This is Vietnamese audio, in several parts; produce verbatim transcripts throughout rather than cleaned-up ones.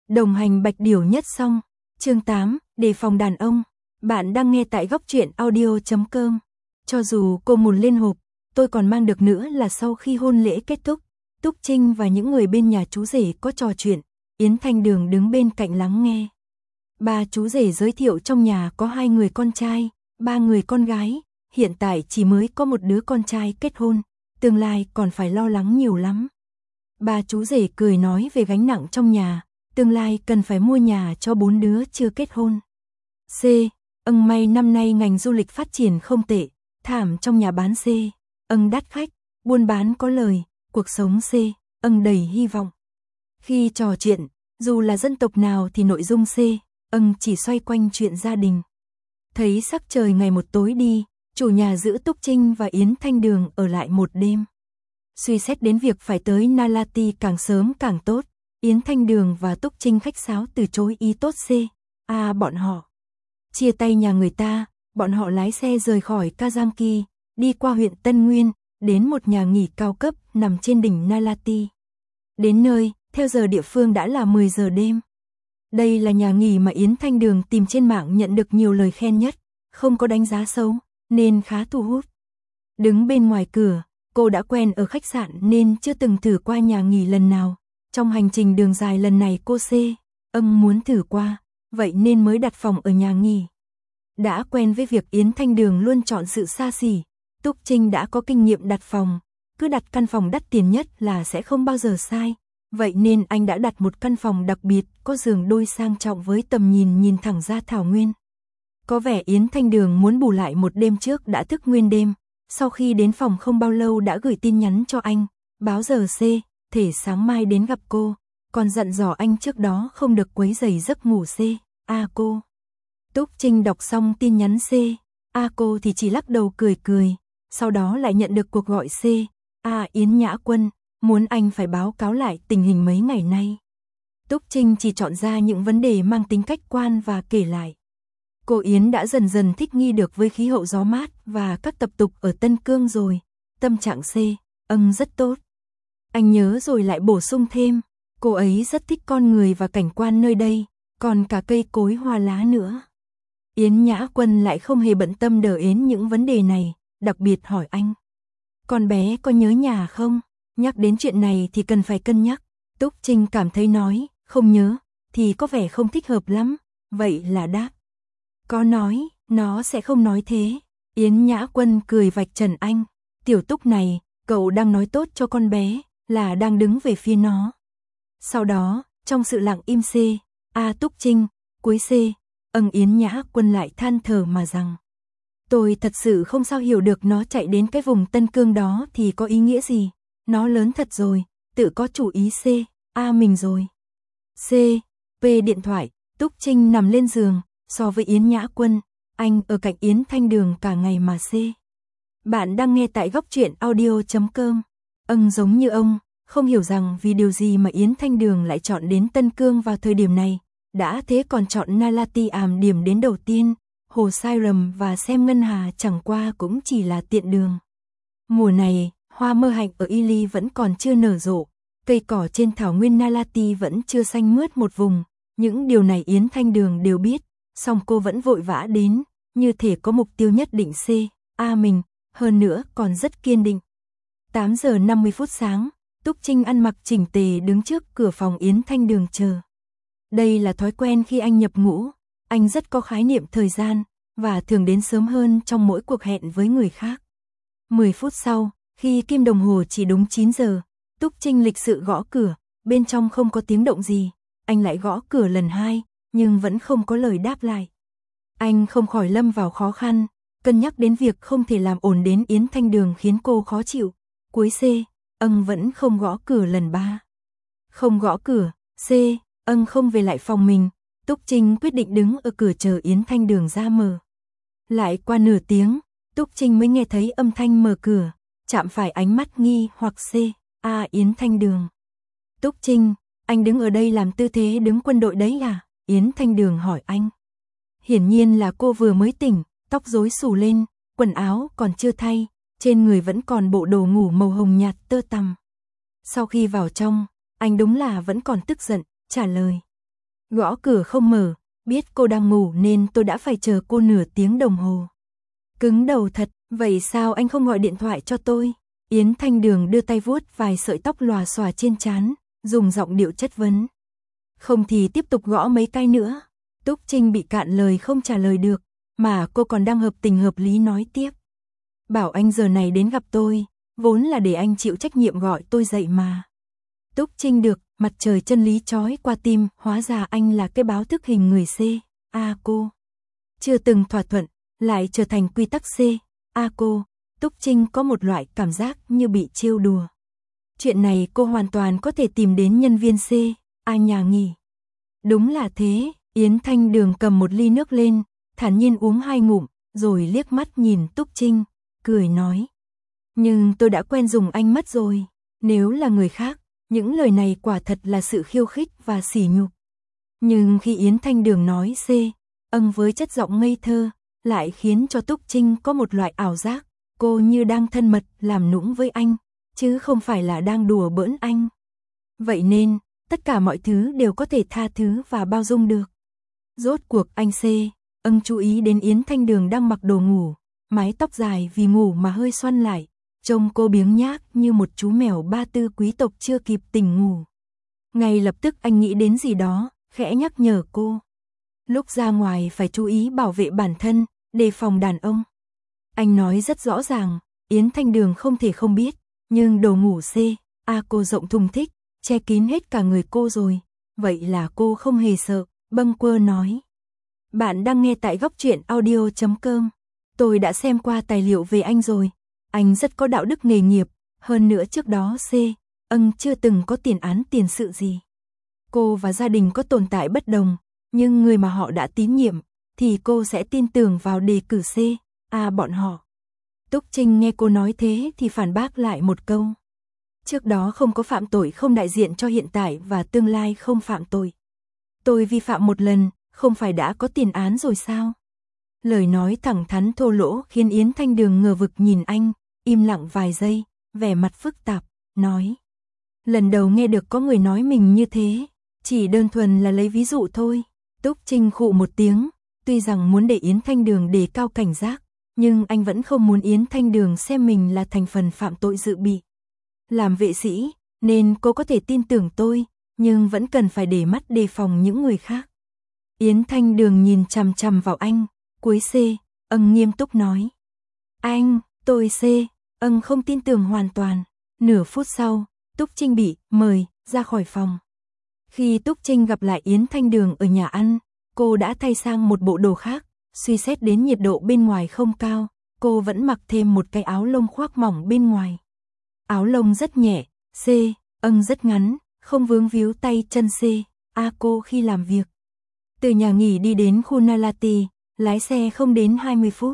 Đồng hành Bạch Điểu nhất xong. Chương tám, đề phòng đàn ông. Bạn đang nghe tại góc truyện audio chấm com. Cho dù cô mùn lên hộp, tôi còn mang được nữa là sau khi hôn lễ kết thúc, Túc Trinh và những người bên nhà chú rể có trò chuyện, Yến Thanh Đường đứng bên cạnh lắng nghe. Ba chú rể giới thiệu trong nhà có hai người con trai, ba người con gái, hiện tại chỉ mới có một đứa con trai kết hôn, tương lai còn phải lo lắng nhiều lắm. Ba chú rể cười nói về gánh nặng trong nhà, tương lai cần phải mua nhà cho bốn đứa chưa kết hôn. C. Âng may năm nay ngành du lịch phát triển không tệ, thảm trong nhà bán C. Âng đắt khách, buôn bán có lời, cuộc sống C. Âng đầy hy vọng. Khi trò chuyện, dù là dân tộc nào thì nội dung C. Âng chỉ xoay quanh chuyện gia đình. Thấy sắc trời ngày một tối đi, chủ nhà giữ Túc Trinh và Yến Thanh Đường ở lại một đêm. Suy xét đến việc phải tới Nalati càng sớm càng tốt, Yến Thanh Đường và Túc Trinh khách sáo từ chối ý tốt C. A bọn họ. Chia tay nhà người ta, bọn họ lái xe rời khỏi Kazanki, đi qua huyện Tân Nguyên, đến một nhà nghỉ cao cấp nằm trên đỉnh Nalati. Đến nơi, theo giờ địa phương đã là mười giờ đêm. Đây là nhà nghỉ mà Yến Thanh Đường tìm trên mạng nhận được nhiều lời khen nhất, không có đánh giá xấu, nên khá thu hút. Đứng bên ngoài cửa, cô đã quen ở khách sạn nên chưa từng thử qua nhà nghỉ lần nào. Trong hành trình đường dài lần này cô C. Âng muốn thử qua, vậy nên mới đặt phòng ở nhà nghỉ. Đã quen với việc Yến Thanh Đường luôn chọn sự xa xỉ, Túc Trinh đã có kinh nghiệm đặt phòng, cứ đặt căn phòng đắt tiền nhất là sẽ không bao giờ sai. Vậy nên anh đã đặt một căn phòng đặc biệt, có giường đôi sang trọng với tầm nhìn nhìn thẳng ra thảo nguyên. Có vẻ Yến Thanh Đường muốn bù lại một đêm trước đã thức nguyên đêm, sau khi đến phòng không bao lâu đã gửi tin nhắn cho anh, báo giờ C, thể sáng mai đến gặp cô, còn dặn dò anh trước đó không được quấy rầy giấc ngủ C. A cô. Túc Trinh đọc xong tin nhắn C. A cô thì chỉ lắc đầu cười cười, sau đó lại nhận được cuộc gọi C. A Yến Nhã Quân, muốn anh phải báo cáo lại tình hình mấy ngày nay. Túc Trinh chỉ chọn ra những vấn đề mang tính khách quan và kể lại. Cô Yến đã dần dần thích nghi được với khí hậu gió mát và các tập tục ở Tân Cương rồi, tâm trạng C. Âng rất tốt. Anh nhớ rồi lại bổ sung thêm, cô ấy rất thích con người và cảnh quan nơi đây, còn cả cây cối hoa lá nữa. Yến Nhã Quân lại không hề bận tâm đờ Yến những vấn đề này, đặc biệt hỏi anh. Con bé có nhớ nhà không? Nhắc đến chuyện này thì cần phải cân nhắc. Túc Trinh cảm thấy nói, không nhớ, thì có vẻ không thích hợp lắm, vậy là đáp. Có nói, nó sẽ không nói thế. Yến Nhã Quân cười vạch trần anh. Tiểu Túc này, cậu đang nói tốt cho con bé, là đang đứng về phía nó. Sau đó, trong sự lặng im C. A Túc Trinh, cuối C. Âng Yến Nhã Quân lại than thở mà rằng. Tôi thật sự không sao hiểu được nó chạy đến cái vùng Tân Cương đó thì có ý nghĩa gì. Nó lớn thật rồi, tự có chủ ý C. A mình rồi. C. P điện thoại, Túc Trinh nằm lên giường, so với Yến Nhã Quân, anh ở cạnh Yến Thanh Đường cả ngày mà C. Bạn đang nghe tại góc truyện audio chấm com. Âng giống như ông, không hiểu rằng vì điều gì mà Yến Thanh Đường lại chọn đến Tân Cương vào thời điểm này, đã thế còn chọn Nalati làm điểm đến đầu tiên, Hồ Sai Rầm và xem ngân hà chẳng qua cũng chỉ là tiện đường. Mùa này, hoa mơ hạnh ở Ili vẫn còn chưa nở rộ, cây cỏ trên thảo nguyên Nalati vẫn chưa xanh mướt một vùng, những điều này Yến Thanh Đường đều biết, song cô vẫn vội vã đến, như thể có mục tiêu nhất định C. A mình, hơn nữa còn rất kiên định. tám giờ năm mươi phút sáng, Túc Trinh ăn mặc chỉnh tề đứng trước cửa phòng Yến Thanh Đường chờ. Đây là thói quen khi anh nhập ngũ, anh rất có khái niệm thời gian, và thường đến sớm hơn trong mỗi cuộc hẹn với người khác. mười phút sau, khi kim đồng hồ chỉ đúng chín giờ, Túc Trinh lịch sự gõ cửa, bên trong không có tiếng động gì, anh lại gõ cửa lần hai, nhưng vẫn không có lời đáp lại. Anh không khỏi lâm vào khó khăn, cân nhắc đến việc không thể làm ổn đến Yến Thanh Đường khiến cô khó chịu. Cuối C. Âng vẫn không gõ cửa lần ba. Không gõ cửa, C. Âng không về lại phòng mình, Túc Trinh quyết định đứng ở cửa chờ Yến Thanh Đường ra mở. Lại qua nửa tiếng, Túc Trinh mới nghe thấy âm thanh mở cửa, chạm phải ánh mắt nghi hoặc C. A Yến Thanh Đường. Túc Trinh, anh đứng ở đây làm tư thế đứng quân đội đấy à? Yến Thanh Đường hỏi anh. Hiển nhiên là cô vừa mới tỉnh, tóc rối xù lên, quần áo còn chưa thay, trên người vẫn còn bộ đồ ngủ màu hồng nhạt tơ tằm. Sau khi vào trong, anh đúng là vẫn còn tức giận, trả lời. Gõ cửa không mở, biết cô đang ngủ nên tôi đã phải chờ cô nửa tiếng đồng hồ. Cứng đầu thật, vậy sao anh không gọi điện thoại cho tôi? Yến Thanh Đường đưa tay vuốt vài sợi tóc lòa xòa trên trán, dùng giọng điệu chất vấn. Không thì tiếp tục gõ mấy cái nữa. Túc Trinh bị cạn lời không trả lời được, mà cô còn đang hợp tình hợp lý nói tiếp. Bảo anh giờ này đến gặp tôi, vốn là để anh chịu trách nhiệm gọi tôi dậy mà. Túc Trinh được, mặt trời chân lý chói qua tim, hóa ra anh là cái báo thức hình người C. A cô. Chưa từng thỏa thuận, lại trở thành quy tắc C. A cô. Túc Trinh có một loại cảm giác như bị trêu đùa. Chuyện này cô hoàn toàn có thể tìm đến nhân viên C. A nhà nghỉ. Đúng là thế, Yến Thanh Đường cầm một ly nước lên, thản nhiên uống hai ngụm, rồi liếc mắt nhìn Túc Trinh, cười nói. Nhưng tôi đã quen dùng anh mất rồi, nếu là người khác, những lời này quả thật là sự khiêu khích và sỉ nhục. Nhưng khi Yến Thanh Đường nói C, âng với chất giọng ngây thơ, lại khiến cho Túc Trinh có một loại ảo giác, cô như đang thân mật làm nũng với anh, chứ không phải là đang đùa bỡn anh. Vậy nên, tất cả mọi thứ đều có thể tha thứ và bao dung được. Rốt cuộc anh C, âng chú ý đến Yến Thanh Đường đang mặc đồ ngủ, mái tóc dài vì ngủ mà hơi xoăn lại, trông cô biếng nhác như một chú mèo ba tư quý tộc chưa kịp tỉnh ngủ. Ngay lập tức anh nghĩ đến gì đó, khẽ nhắc nhở cô. Lúc ra ngoài phải chú ý bảo vệ bản thân, đề phòng đàn ông. Anh nói rất rõ ràng, Yến Thanh Đường không thể không biết, nhưng đồ ngủ C, A cô rộng thùng thích, che kín hết cả người cô rồi, vậy là cô không hề sợ, bâng quơ nói. Bạn đang nghe tại góc truyện audio chấm com. Tôi đã xem qua tài liệu về anh rồi, anh rất có đạo đức nghề nghiệp, hơn nữa trước đó C, âng chưa từng có tiền án tiền sự gì. Cô và gia đình có tồn tại bất đồng, nhưng người mà họ đã tín nhiệm, thì cô sẽ tin tưởng vào đề cử C, A bọn họ. Túc Trinh nghe cô nói thế thì phản bác lại một câu. Trước đó không có phạm tội không đại diện cho hiện tại và tương lai không phạm tội. Tôi vi phạm một lần, không phải đã có tiền án rồi sao? Lời nói thẳng thắn thô lỗ khiến Yến Thanh Đường ngờ vực nhìn anh, im lặng vài giây, vẻ mặt phức tạp, nói. Lần đầu nghe được có người nói mình như thế, chỉ đơn thuần là lấy ví dụ thôi. Túc Trinh khụ một tiếng, tuy rằng muốn để Yến Thanh Đường đề cao cảnh giác, nhưng anh vẫn không muốn Yến Thanh Đường xem mình là thành phần phạm tội dự bị. Làm vệ sĩ, nên cô có thể tin tưởng tôi, nhưng vẫn cần phải để mắt đề phòng những người khác. Yến Thanh Đường nhìn chằm chằm vào anh, cuối C, âng nghiêm túc nói. Anh, tôi C, âng không tin tưởng hoàn toàn. Nửa phút sau, Túc Trinh bị mời ra khỏi phòng. Khi Túc Trinh gặp lại Yến Thanh Đường ở nhà ăn, cô đã thay sang một bộ đồ khác, suy xét đến nhiệt độ bên ngoài không cao, cô vẫn mặc thêm một cái áo lông khoác mỏng bên ngoài. Áo lông rất nhẹ, C, âng rất ngắn, không vướng víu tay chân C, A cô khi làm việc. Từ nhà nghỉ đi đến khu Nalati, lái xe không đến hai mươi phút.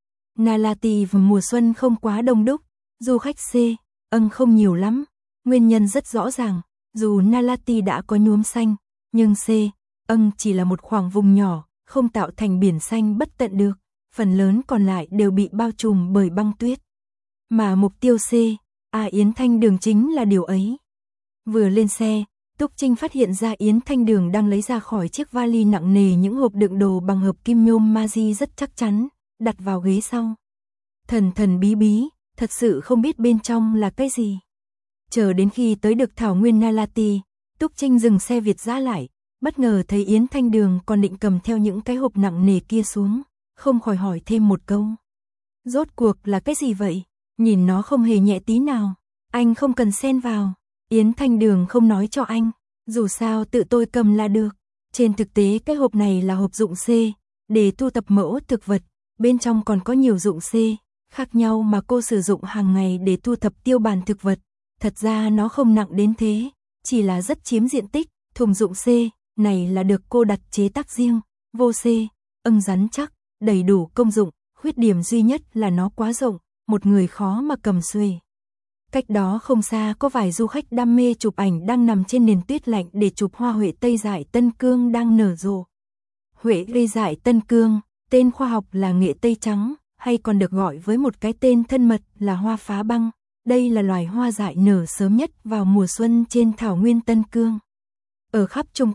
Nalati vào mùa xuân không quá đông đúc, du khách C, âng không nhiều lắm. Nguyên nhân rất rõ ràng, dù Nalati đã có nhuốm xanh, nhưng C, âng chỉ là một khoảng vùng nhỏ, không tạo thành biển xanh bất tận được, phần lớn còn lại đều bị bao trùm bởi băng tuyết. Mà mục tiêu C, A Yến Thanh Đường chính là điều ấy. Vừa lên xe, Túc Trinh phát hiện ra Yến Thanh Đường đang lấy ra khỏi chiếc vali nặng nề những hộp đựng đồ bằng hợp kim nhôm Magi rất chắc chắn, đặt vào ghế sau. Thần thần bí bí, thật sự không biết bên trong là cái gì. Chờ đến khi tới được thảo nguyên Nalati, Túc Trinh dừng xe Việt dã lại, bất ngờ thấy Yến Thanh Đường còn định cầm theo những cái hộp nặng nề kia xuống, không khỏi hỏi thêm một câu. Rốt cuộc là cái gì vậy? Nhìn nó không hề nhẹ tí nào, anh không cần xen vào. Yến Thanh Đường không nói cho anh, dù sao tự tôi cầm là được. Trên thực tế cái hộp này là hộp dụng C, để thu thập mẫu thực vật, bên trong còn có nhiều dụng C khác nhau mà cô sử dụng hàng ngày để thu thập tiêu bản thực vật. Thật ra nó không nặng đến thế, chỉ là rất chiếm diện tích. Thùng dụng C này là được cô đặt chế tác riêng, vô C, âng rắn chắc, đầy đủ công dụng, khuyết điểm duy nhất là nó quá rộng, một người khó mà cầm xuề. Cách đó không xa có vài du khách đam mê chụp ảnh đang nằm trên nền tuyết lạnh để chụp hoa huệ Tây Dại Tân Cương đang nở rộ. Huệ Tây Dại Tân Cương, tên khoa học là nghệ tây trắng, hay còn được gọi với một cái tên thân mật là hoa phá băng. Đây là loài hoa dại nở sớm nhất vào mùa xuân trên thảo nguyên Tân Cương. Ở khắp Trung Quốc,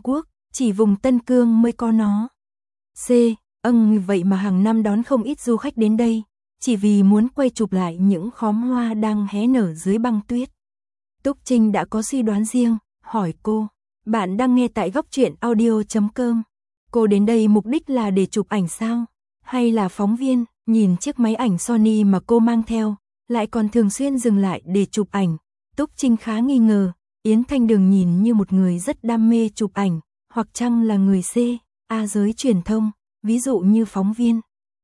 chỉ vùng Tân Cương mới có nó. C. Âng vậy mà hàng năm đón không ít du khách đến đây, chỉ vì muốn quay chụp lại những khóm hoa đang hé nở dưới băng tuyết. Túc Trinh đã có suy đoán riêng, hỏi cô, bạn đang nghe tại góc truyện audio chấm com. Cô đến đây mục đích là để chụp ảnh sao? Hay là phóng viên? Nhìn chiếc máy ảnh Sony mà cô mang theo, lại còn thường xuyên dừng lại để chụp ảnh. Túc Trinh khá nghi ngờ, Yến Thanh Đường nhìn như một người rất đam mê chụp ảnh, hoặc chăng là người C, A giới truyền thông, ví dụ như phóng viên.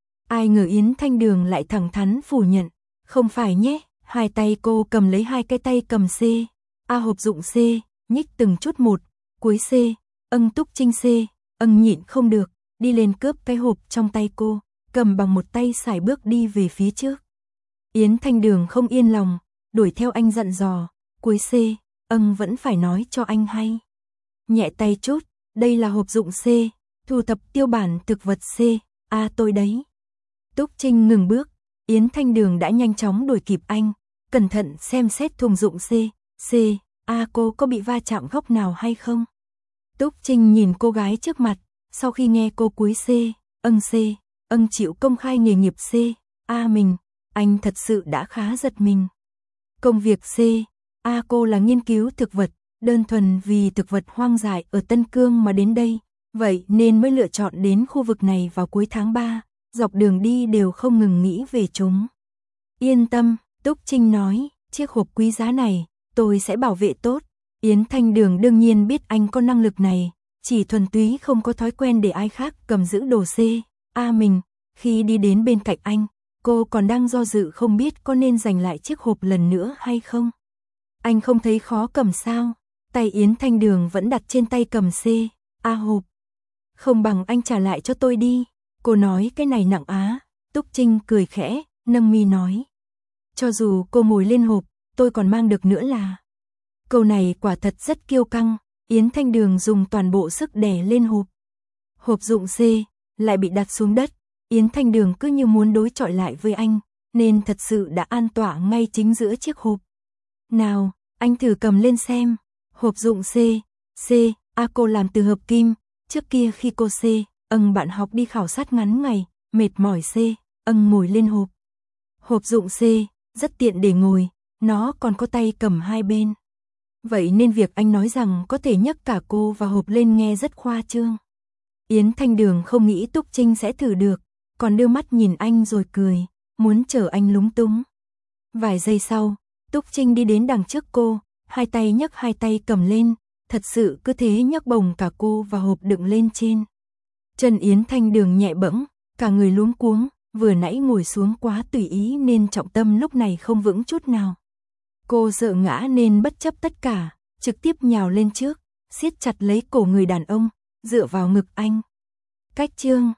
Ai ngờ Yến Thanh Đường lại thẳng thắn phủ nhận, không phải nhé, hai tay cô cầm lấy hai cái tay cầm C, A hộp dụng C, nhích từng chút một, cuối C, âng Túc Trinh C, âng nhịn không được, đi lên cướp cái hộp trong tay cô, cầm bằng một tay sải bước đi về phía trước. Yến Thanh Đường không yên lòng, đuổi theo anh dặn dò, cuối C, âng vẫn phải nói cho anh hay. Nhẹ tay chút, đây là hộp dụng C, thu thập tiêu bản thực vật C, A tôi đấy. Túc Trinh ngừng bước, Yến Thanh Đường đã nhanh chóng đuổi kịp anh, cẩn thận xem xét thùng dụng C, C, A cô có bị va chạm góc nào hay không? Túc Trinh nhìn cô gái trước mặt, sau khi nghe cô cúi C, âng C, âng chịu công khai nghề nghiệp C, A mình, anh thật sự đã khá giật mình. Công việc C, A cô là nghiên cứu thực vật, đơn thuần vì thực vật hoang dại ở Tân Cương mà đến đây, vậy nên mới lựa chọn đến khu vực này vào cuối tháng ba, dọc đường đi đều không ngừng nghĩ về chúng. Yên tâm, Túc Trinh nói, chiếc hộp quý giá này, tôi sẽ bảo vệ tốt. Yến Thanh Đường đương nhiên biết anh có năng lực này, chỉ thuần túy không có thói quen để ai khác cầm giữ đồ C, A mình. Khi đi đến bên cạnh anh, cô còn đang do dự không biết có nên giành lại chiếc hộp lần nữa hay không. Anh không thấy khó cầm sao? Tay Yến Thanh Đường vẫn đặt trên tay cầm C, A hộp. Không bằng anh trả lại cho tôi đi. Cô nói cái này nặng á. Túc Trinh cười khẽ, nâng mi nói. Cho dù cô ngồi lên hộp, tôi còn mang được nữa là. Câu này quả thật rất kiêu căng. Yến Thanh Đường dùng toàn bộ sức đè lên hộp. Hộp dụng C lại bị đặt xuống đất. Yến Thanh Đường cứ như muốn đối chọi lại với anh, nên thật sự đã an tọa ngay chính giữa chiếc hộp. Nào, anh thử cầm lên xem. Hộp dụng C, C, A cô làm từ hợp kim. Trước kia khi cô C, âng bạn học đi khảo sát ngắn ngày, mệt mỏi C, âng ngồi lên hộp. Hộp dụng C, rất tiện để ngồi, nó còn có tay cầm hai bên. Vậy nên việc anh nói rằng có thể nhấc cả cô và hộp lên nghe rất khoa trương. Yến Thanh Đường không nghĩ Túc Trinh sẽ thử được, còn đưa mắt nhìn anh rồi cười, muốn chờ anh lúng túng. Vài giây sau, Túc Trinh đi đến đằng trước cô, hai tay nhấc hai tay cầm lên, thật sự cứ thế nhấc bồng cả cô và hộp đựng lên trên. Chân Yến Thanh Đường nhẹ bẫng, cả người luống cuống, vừa nãy ngồi xuống quá tùy ý nên trọng tâm lúc này không vững chút nào. Cô sợ ngã nên bất chấp tất cả, trực tiếp nhào lên trước, siết chặt lấy cổ người đàn ông, dựa vào ngực anh. Cách chương